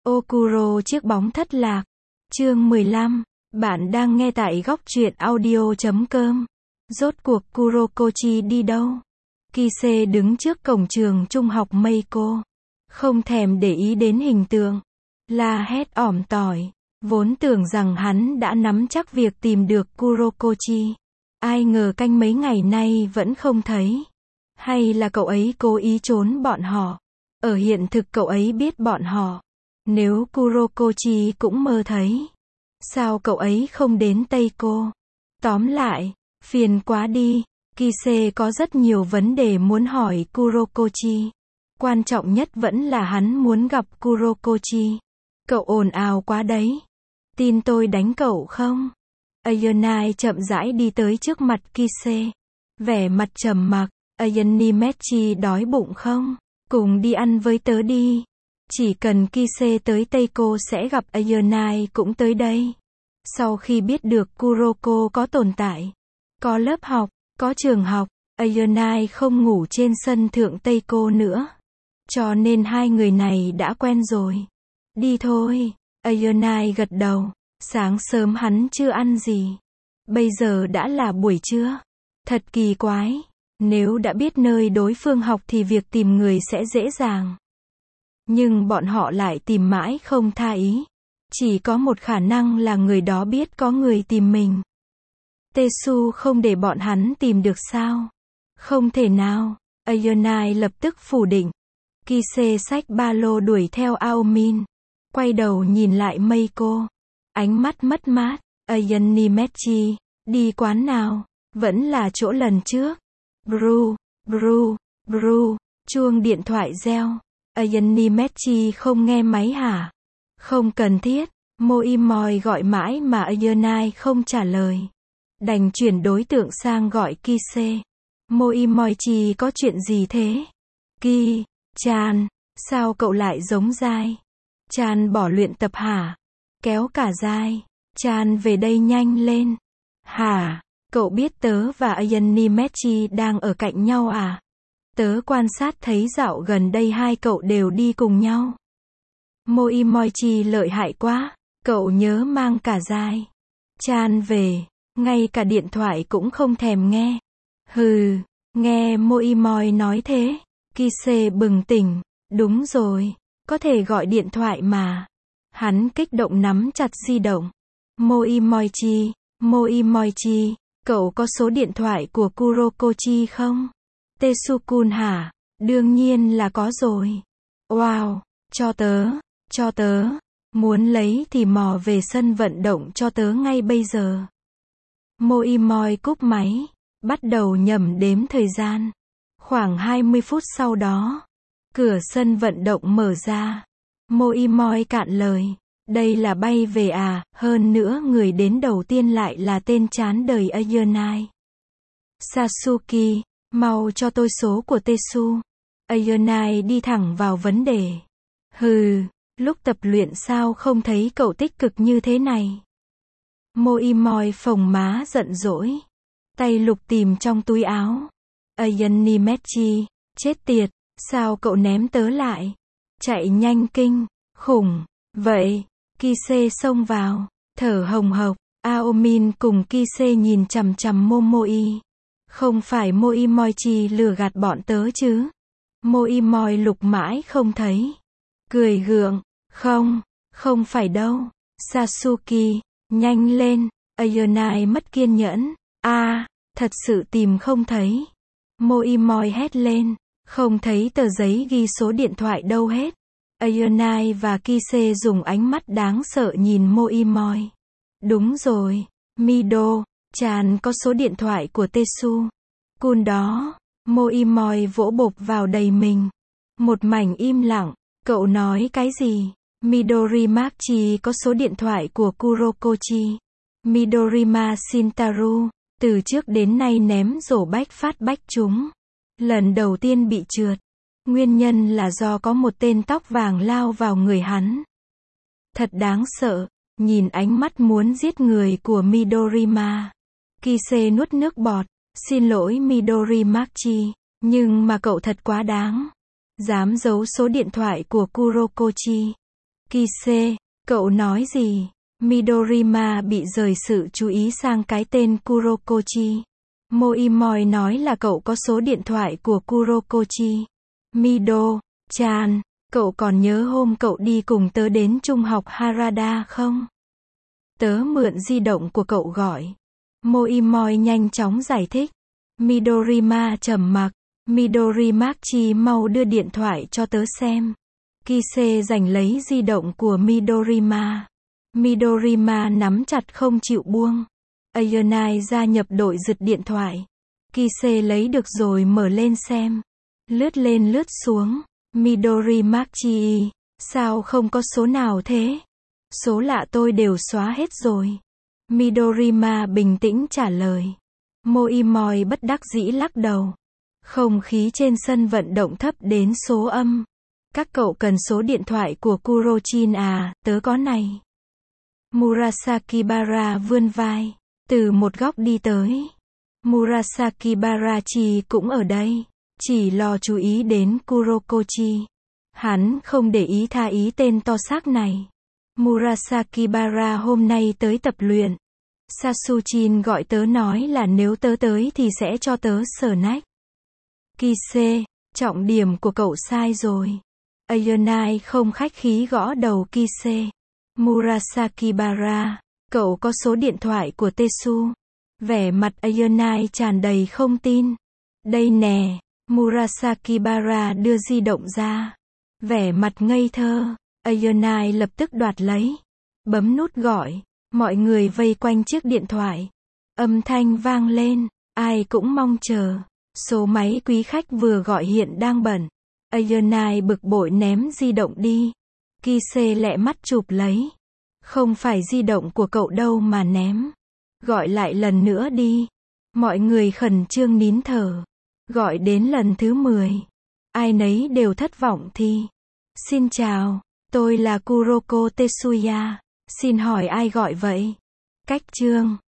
Okuro chiếc bóng thất lạc. Chương 15. Bạn đang nghe tại góc truyện audio.com. Rốt cuộc Kurokochi đi đâu? Kise đứng trước cổng trường trung học Meiko. Không thèm để ý đến hình tượng. La hét ỏm tỏi. Vốn tưởng rằng hắn đã nắm chắc việc tìm được Kurokochi. Ai ngờ canh mấy ngày nay vẫn không thấy. Hay là cậu ấy cố ý trốn bọn họ? Ở hiện thực cậu ấy biết bọn họ. Nếu Kurokochi cũng mơ thấy, sao cậu ấy không đến Teiko? Tóm lại, phiền quá đi. Kise có rất nhiều vấn đề muốn hỏi Kurokochi. Quan trọng nhất vẫn là hắn muốn gặp Kurokochi. Cậu ồn ào quá đấy. Tin tôi đánh cậu không? Ayonai chậm rãi đi tới trước mặt Kise. Vẻ mặt trầm mặc. Ayonimechi đói bụng không? Cùng đi ăn với tớ đi. Chỉ cần Kise tới Teiko sẽ gặp Ayonai cũng tới đây. Sau khi biết được Kuroko có tồn tại, có lớp học, có trường học, Ayonai không ngủ trên sân thượng Teiko nữa. Cho nên hai người này đã quen rồi. Đi thôi. Ayonai gật đầu. Sáng sớm hắn chưa ăn gì. Bây giờ đã là buổi trưa. Thật kỳ quái. Nếu đã biết nơi đối phương học thì việc tìm người sẽ dễ dàng. Nhưng bọn họ lại tìm mãi không tha ý. Chỉ có một khả năng là người đó biết có người tìm mình. Tesu không để bọn hắn tìm được sao? Không thể nào. Ayonai lập tức phủ định. Kise xách ba lô đuổi theo Aomin. Quay đầu nhìn lại Meiko. Ánh mắt mất mát. Ayonimechi, đi quán nào? Vẫn là chỗ lần trước. Bru, bru, bru, chuông điện thoại reo. Ayonimechi không nghe máy hả? Không cần thiết. Moimoi gọi mãi mà Ayonai không trả lời. Đành chuyển đối tượng sang gọi Kise. Moimoichi có chuyện gì thế? Chan, sao cậu lại giống dai? Chan bỏ luyện tập hả? Kéo cả dai. Chan về đây nhanh lên. Hả? Cậu biết tớ và Ayonimechi đang ở cạnh nhau à? Tớ quan sát thấy dạo gần đây hai cậu đều đi cùng nhau. Moimoichi lợi hại quá. Cậu nhớ mang cả dai. Chan về. Ngay cả điện thoại cũng không thèm nghe. Hừ. Nghe Moimoi nói thế. Kise bừng tỉnh. Đúng rồi. Có thể gọi điện thoại mà. Hắn kích động nắm chặt di động. Moimoichi, cậu có số điện thoại của Kurokochi không? Tesukun hả? Đương nhiên là có rồi. Wow, cho tớ. Muốn lấy thì mò về sân vận động cho tớ ngay bây giờ. Moimoi cúp máy, bắt đầu nhẩm đếm thời gian. Khoảng 20 phút sau đó, cửa sân vận động mở ra. Moimoi cạn lời. Đây là bay về à, hơn nữa người đến đầu tiên lại là tên chán đời Ayonai. Sasuke, mau cho tôi số của Tesu. Ayonai đi thẳng vào vấn đề. Hừ, lúc tập luyện sao không thấy cậu tích cực như thế này? Moimoi phồng má giận dỗi. Tay lục tìm trong túi áo. Ayonimechi, chết tiệt, sao cậu ném tớ lại? Chạy nhanh kinh khủng, vậy. Kise xông vào, thở hồng hộc. Aomin cùng Kise nhìn chằm chằm Momoi. Không phải Moimoichi lừa gạt bọn tớ chứ? Moimoi lục mãi không thấy. Cười gượng, không phải đâu. Sasuke, nhanh lên. Ayonai mất kiên nhẫn. Thật sự tìm không thấy. Moimoi hét lên. Không thấy tờ giấy ghi số điện thoại đâu hết. Ayonai và Kise dùng ánh mắt đáng sợ nhìn Moimoi. Đúng rồi, Mido, Chan có số điện thoại của Tesu. Kun đó. Moimoi vỗ bộp vào đầy mình. Một mảnh im lặng. Cậu nói cái gì? Midorimachi có số điện thoại của Kurokochi. Midorima Shintaru, từ trước đến nay ném rổ bách phát bách trúng. Lần đầu tiên bị trượt. Nguyên nhân là do có một tên tóc vàng lao vào người hắn. Thật đáng sợ, nhìn ánh mắt muốn giết người của Midorima. Kise nuốt nước bọt, xin lỗi Midorimachi, nhưng mà cậu thật quá đáng. Dám giấu số điện thoại của Kurokochi. Kise, cậu nói gì? Midorima bị rời sự chú ý sang cái tên Kurokochi. Moimoi nói là cậu có số điện thoại của Kurokochi. Mido-chan, cậu còn nhớ hôm cậu đi cùng tớ đến trung học Harada không? Tớ mượn di động của cậu gọi. Moimoi nhanh chóng giải thích. Midorima trầm mặc. Midorimachi mau đưa điện thoại cho tớ xem. Kise giành lấy di động của Midorima. Midorima nắm chặt không chịu buông. Ayonai gia nhập đội giật điện thoại. Kise lấy được rồi mở lên xem. Lướt lên lướt xuống. Midorimachi, sao không có số nào thế? Số lạ tôi đều xóa hết rồi. Midorima bình tĩnh trả lời. Moimoi bất đắc dĩ lắc đầu. Không khí trên sân vận động thấp đến số âm. Các cậu cần số điện thoại của Kurochin à, tớ có này. Murasakibara vươn vai. Từ một góc đi tới. Murasakibarachi cũng ở đây. Chỉ lo chú ý đến Kurokochi. Hắn không để ý tha ý tên to xác này. Murasakibara hôm nay tới tập luyện. Sasuchin gọi tớ nói là nếu tớ tới thì sẽ cho tớ sờ nách. Kise, trọng điểm của cậu sai rồi. Ayonai không khách khí gõ đầu Kise. Murasakibara, cậu có số điện thoại của Tetsu. Vẻ mặt Ayonai tràn đầy không tin. Đây nè. Murasakibara đưa di động ra. Vẻ mặt ngây thơ. Ayonai lập tức đoạt lấy. Bấm nút gọi. Mọi người vây quanh chiếc điện thoại. Âm thanh vang lên. Ai cũng mong chờ. Số máy quý khách vừa gọi hiện đang bận. Ayonai bực bội ném di động đi. Kise lẹ mắt chụp lấy. Không phải di động của cậu đâu mà ném. Gọi lại lần nữa đi. Mọi người khẩn trương nín thở. Gọi đến lần thứ 10. Ai nấy đều thất vọng thì. Xin chào, tôi là Kuroko Tetsuya. Xin hỏi ai gọi vậy? Cách chương